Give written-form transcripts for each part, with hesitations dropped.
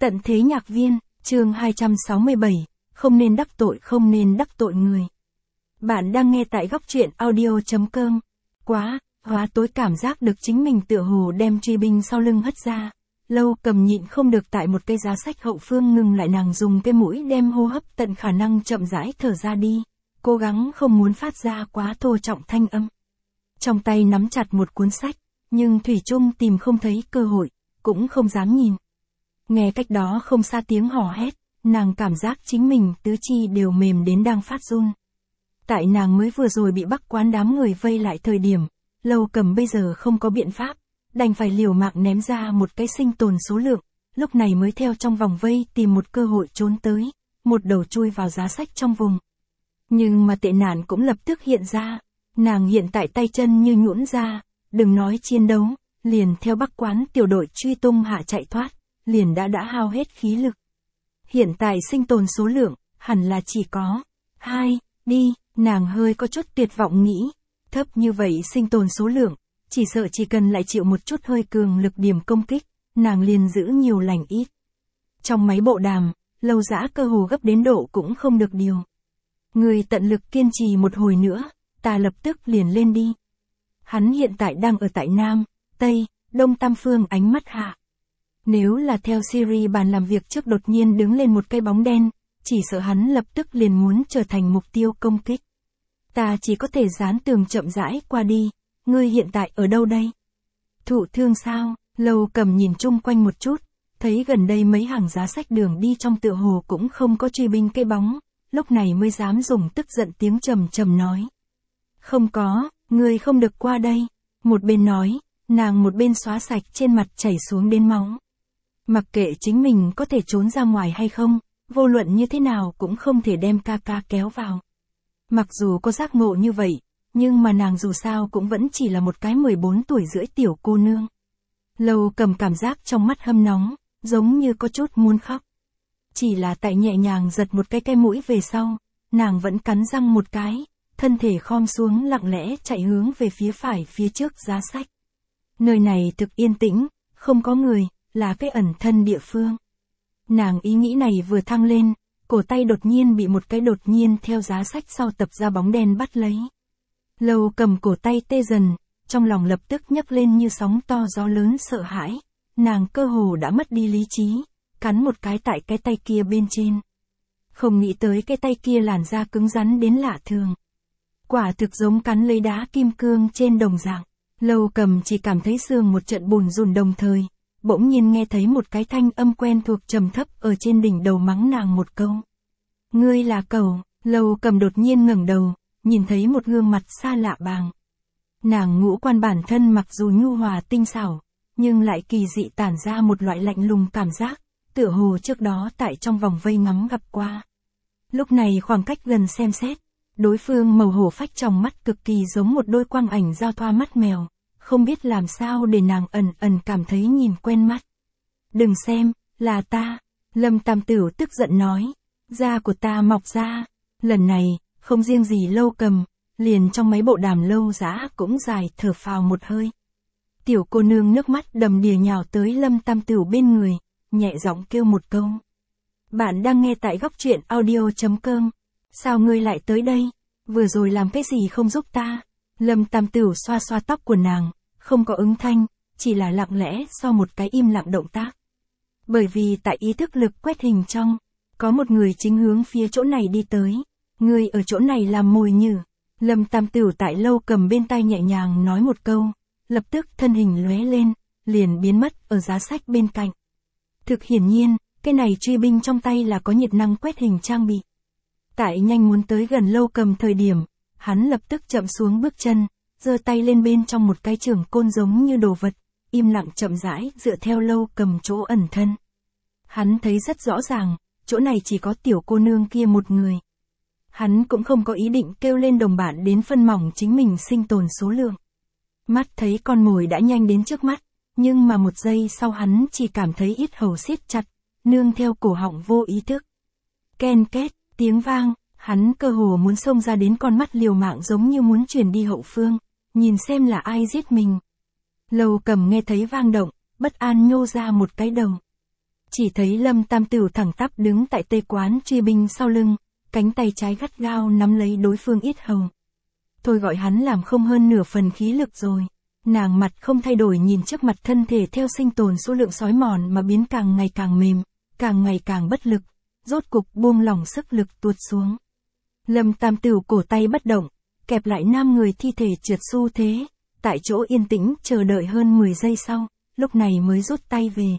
Tận thế nhạc viên, chương 267, không nên đắc tội người. Bạn đang nghe tại góc truyện audio.com. Quá, hóa tối cảm giác được chính mình tựa hồ đem truy binh sau lưng hất ra. Lâu Cầm nhịn không được tại một cây giá sách hậu phương ngừng lại, nàng dùng cái mũi đem hô hấp tận khả năng chậm rãi thở ra đi, cố gắng không muốn phát ra quá thô trọng thanh âm. Trong tay nắm chặt một cuốn sách, nhưng thủy chung tìm không thấy cơ hội, cũng không dám nhìn. Nghe cách đó không xa tiếng hò hét, nàng cảm giác chính mình tứ chi đều mềm đến đang phát run. Tại nàng mới vừa rồi bị Bắc Quán đám người vây lại thời điểm, Lâu Cầm bây giờ không có biện pháp, đành phải liều mạng ném ra một cái sinh tồn số lượng, lúc này mới theo trong vòng vây tìm một cơ hội trốn tới, một đầu chui vào giá sách trong vùng. Nhưng mà tệ nạn cũng lập tức hiện ra, nàng hiện tại tay chân như nhũn ra, đừng nói chiến đấu, liền theo Bắc Quán tiểu đội truy tung hạ chạy thoát, liền đã hao hết khí lực. Hiện tại sinh tồn số lượng, hẳn là chỉ có 2, đi, nàng hơi có chút tuyệt vọng nghĩ, thấp như vậy sinh tồn số lượng, chỉ sợ chỉ cần lại chịu một chút hơi cường lực điểm công kích, nàng liền giữ nhiều lành ít. Trong máy bộ đàm, Lâu Dã cơ hồ gấp đến độ cũng không được điều. Người tận lực kiên trì một hồi nữa, ta lập tức liền lên đi. Hắn hiện tại đang ở tại Nam, Tây, Đông tam phương ánh mắt hạ. Nếu là theo Siri bàn làm việc trước đột nhiên đứng lên một cái bóng đen, chỉ sợ hắn lập tức liền muốn trở thành mục tiêu công kích. Ta chỉ có thể dán tường chậm rãi qua đi, ngươi hiện tại ở đâu đây? Thụ thương sao? Lâu Cầm nhìn chung quanh một chút, thấy gần đây mấy hàng giá sách đường đi trong tựa hồ cũng không có truy binh cái bóng, lúc này mới dám dùng tức giận tiếng trầm trầm nói. Không có, ngươi không được qua đây. Một bên nói, nàng một bên xóa sạch trên mặt chảy xuống đến máu. Mặc kệ chính mình có thể trốn ra ngoài hay không, vô luận như thế nào cũng không thể đem ca ca kéo vào. Mặc dù có giác ngộ như vậy, nhưng mà nàng dù sao cũng vẫn chỉ là một cái 14 tuổi rưỡi tiểu cô nương. Lâu Cầm cảm giác trong mắt hâm nóng, giống như có chút muốn khóc. Chỉ là tại nhẹ nhàng giật một cái mũi về sau, nàng vẫn cắn răng một cái, thân thể khom xuống lặng lẽ chạy hướng về phía phải phía trước giá sách. Nơi này thực yên tĩnh, không có người, là cái ẩn thân địa phương. Nàng ý nghĩ này vừa thăng lên, cổ tay đột nhiên bị một cái đột nhiên theo giá sách sau tập ra bóng đen bắt lấy. Lâu Cầm cổ tay tê dần, trong lòng lập tức nhấc lên như sóng to gió lớn sợ hãi, nàng cơ hồ đã mất đi lý trí, cắn một cái tại cái tay kia bên trên. Không nghĩ tới cái tay kia làn da cứng rắn đến lạ thường. Quả thực giống cắn lấy đá kim cương trên đồng dạng. Lâu Cầm chỉ cảm thấy xương một trận bùn rùn đồng thời, bỗng nhiên nghe thấy một cái thanh âm quen thuộc trầm thấp ở trên đỉnh đầu mắng nàng một câu. Ngươi là cẩu. Lâu Cầm đột nhiên ngẩng đầu, nhìn thấy một gương mặt xa lạ bàng. Nàng ngũ quan bản thân mặc dù nhu hòa tinh xảo, nhưng lại kỳ dị tản ra một loại lạnh lùng cảm giác, tựa hồ trước đó tại trong vòng vây ngắm gặp qua. Lúc này khoảng cách gần xem xét, đối phương màu hổ phách trong mắt cực kỳ giống một đôi quang ảnh giao thoa mắt mèo, không biết làm sao để nàng ẩn cảm thấy nhìn quen mắt. Đừng xem, là ta. Lâm Tam Tửu tức giận nói, da của ta mọc ra. Lần này, không riêng gì Lâu Cầm, liền trong máy bộ đàm Lâu Dã cũng dài thở phào một hơi. Tiểu cô nương nước mắt đầm đìa nhào tới Lâm Tam Tửu bên người, nhẹ giọng kêu một câu. Bạn đang nghe tại góc truyện audio.com. Sao ngươi lại tới đây? Vừa rồi làm cái gì không giúp ta? Lâm Tam Tửu xoa xoa tóc của nàng, không có ứng thanh, chỉ là lặng lẽ so một cái im lặng động tác. Bởi vì tại ý thức lực quét hình trong, có một người chính hướng phía chỗ này đi tới. Ngươi ở chỗ này làm mồi nhử. Lâm Tam Tửu tại Lâu Cầm bên tai nhẹ nhàng nói một câu, lập tức thân hình lóe lên, liền biến mất ở giá sách bên cạnh. Thực hiển nhiên, cái này truy binh trong tay là có nhiệt năng quét hình trang bị. Tại nhanh muốn tới gần Lâu Cầm thời điểm, hắn lập tức chậm xuống bước chân, giơ tay lên bên trong một cái trường côn giống như đồ vật, im lặng chậm rãi dựa theo Lâu Cầm chỗ ẩn thân. Hắn thấy rất rõ ràng, chỗ này chỉ có tiểu cô nương kia một người. Hắn cũng không có ý định kêu lên đồng bạn đến phân mỏng chính mình sinh tồn số lượng. Mắt thấy con mồi đã nhanh đến trước mắt, nhưng mà một giây sau hắn chỉ cảm thấy yết hầu siết chặt, nương theo cổ họng vô ý thức. Ken két, tiếng vang, hắn cơ hồ muốn xông ra đến con mắt liều mạng giống như muốn chuyển đi hậu phương, nhìn xem là ai giết mình. Lâu Cầm nghe thấy vang động, bất an nhô ra một cái đầu. Chỉ thấy Lâm Tam Tửu thẳng tắp đứng tại tê quán truy binh sau lưng, cánh tay trái gắt gao nắm lấy đối phương yết hầu. Thôi gọi hắn làm không hơn nửa phần khí lực rồi. Nàng mặt không thay đổi nhìn trước mặt thân thể theo sinh tồn số lượng sói mòn mà biến càng ngày càng mềm, càng ngày càng bất lực, rốt cục buông lỏng sức lực tuột xuống. Lâm Tam Tửu cổ tay bất động, kẹp lại nam người thi thể trượt xu thế, tại chỗ yên tĩnh chờ đợi hơn 10 giây sau, lúc này mới rút tay về.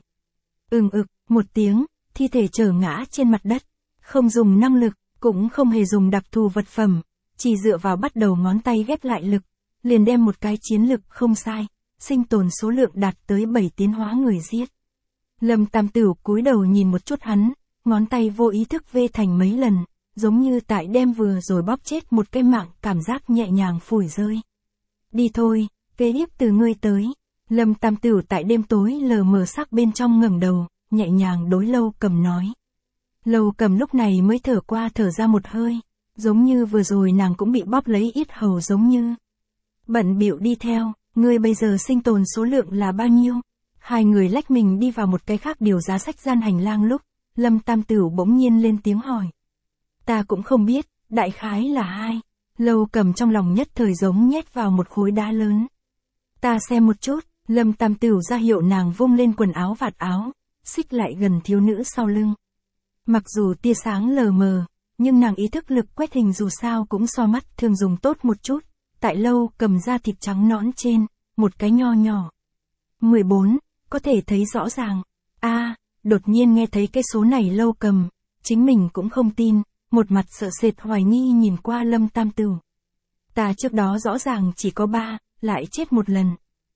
Một tiếng, thi thể trở ngã trên mặt đất, không dùng năng lực, cũng không hề dùng đặc thù vật phẩm, chỉ dựa vào bắt đầu ngón tay ghép lại lực, liền đem một cái chiến lực không sai, sinh tồn số lượng đạt tới 7 tiến hóa người giết. Lâm Tam Tửu cúi đầu nhìn một chút hắn, ngón tay vô ý thức vê thành mấy lần, giống như tại đem vừa rồi bóp chết một cái mạng, cảm giác nhẹ nhàng phủi rơi. Đi thôi, kế tiếp từ ngươi tới. Lâm Tam Tửu tại đêm tối lờ mờ sắc bên trong ngẩng đầu, nhẹ nhàng đối Lâu Cầm nói. Lâu Cầm lúc này mới thở qua thở ra một hơi, giống như vừa rồi nàng cũng bị bóp lấy yết hầu giống như. Bận bịu đi theo, ngươi bây giờ sinh tồn số lượng là bao nhiêu? Hai người lách mình đi vào một cái khác điều giá sách gian hành lang lúc, Lâm Tam Tửu bỗng nhiên lên tiếng hỏi. Ta cũng không biết, đại khái là 2. Lâu Cầm trong lòng nhất thời giống nhét vào một khối đá lớn. Ta xem một chút, Lâm Tam Tửu ra hiệu nàng vung lên quần áo vạt áo, xích lại gần thiếu nữ sau lưng. Mặc dù tia sáng lờ mờ, nhưng nàng ý thức lực quét hình dù sao cũng so mắt thường dùng tốt một chút. Tại Lâu Cầm da thịt trắng nõn trên, một cái nho nhỏ. 14, có thể thấy rõ ràng. Đột nhiên nghe thấy cái số này Lâu Cầm, chính mình cũng không tin, một mặt sợ sệt hoài nghi nhìn qua Lâm Tam Tửu. Ta trước đó rõ ràng chỉ có 3, lại chết một lần.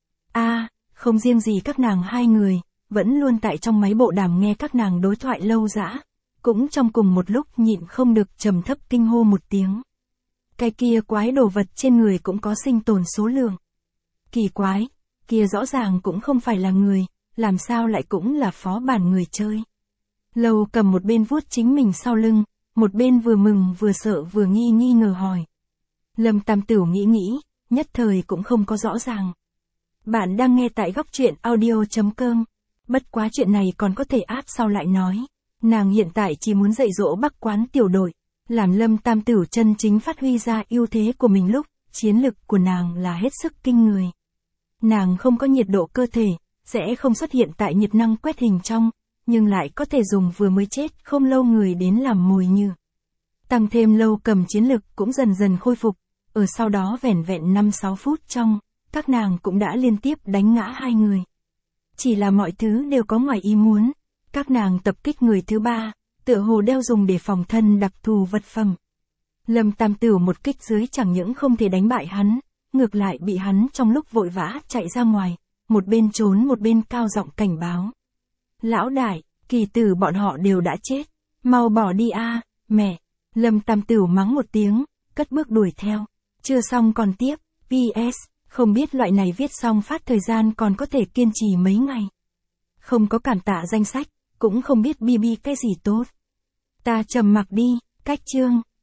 Không riêng gì các nàng hai người, vẫn luôn tại trong máy bộ đàm nghe các nàng đối thoại lâu dã, cũng trong cùng một lúc nhịn không được trầm thấp kinh hô một tiếng. Cái kia quái đồ vật trên người cũng có sinh tồn số lượng. Kỳ quái, kia rõ ràng cũng không phải là người, làm sao lại cũng là phó bản người chơi. Lâu Cầm một bên vuốt chính mình sau lưng, một bên vừa mừng vừa sợ vừa nghi ngờ hỏi. Lâm Tam Tửu nghĩ, nhất thời cũng không có rõ ràng. Bạn đang nghe tại góc truyện audio.com. Bất quá chuyện này còn có thể áp sau lại nói. Nàng hiện tại chỉ muốn dạy dỗ Bắc Quán tiểu đội, làm Lâm Tam Tửu chân chính phát huy ra ưu thế của mình lúc, chiến lực của nàng là hết sức kinh người. Nàng không có nhiệt độ cơ thể, sẽ không xuất hiện tại nhiệt năng quét hình trong, nhưng lại có thể dùng vừa mới chết không lâu người đến làm mồi nhử. Tăng thêm Lâu Cầm chiến lực cũng dần dần khôi phục, ở sau đó vẻn vẹn 5-6 phút trong, các nàng cũng đã liên tiếp đánh ngã 2 người. Chỉ là mọi thứ đều có ngoài ý muốn, các nàng tập kích người thứ 3, tựa hồ đeo dùng để phòng thân đặc thù vật phẩm. Lâm Tam Tửu một kích dưới chẳng những không thể đánh bại hắn, ngược lại bị hắn trong lúc vội vã chạy ra ngoài, một bên trốn một bên cao giọng cảnh báo. Lão đại, kỳ tử bọn họ đều đã chết, mau bỏ đi mẹ. Lâm Tam Tửu mắng một tiếng, cất bước đuổi theo. Chưa xong còn tiếp, PS, không biết loại này viết xong phát thời gian còn có thể kiên trì mấy ngày. Không có cảm tạ danh sách, cũng không biết BB cái gì tốt. Ta trầm mặc đi, cách chương.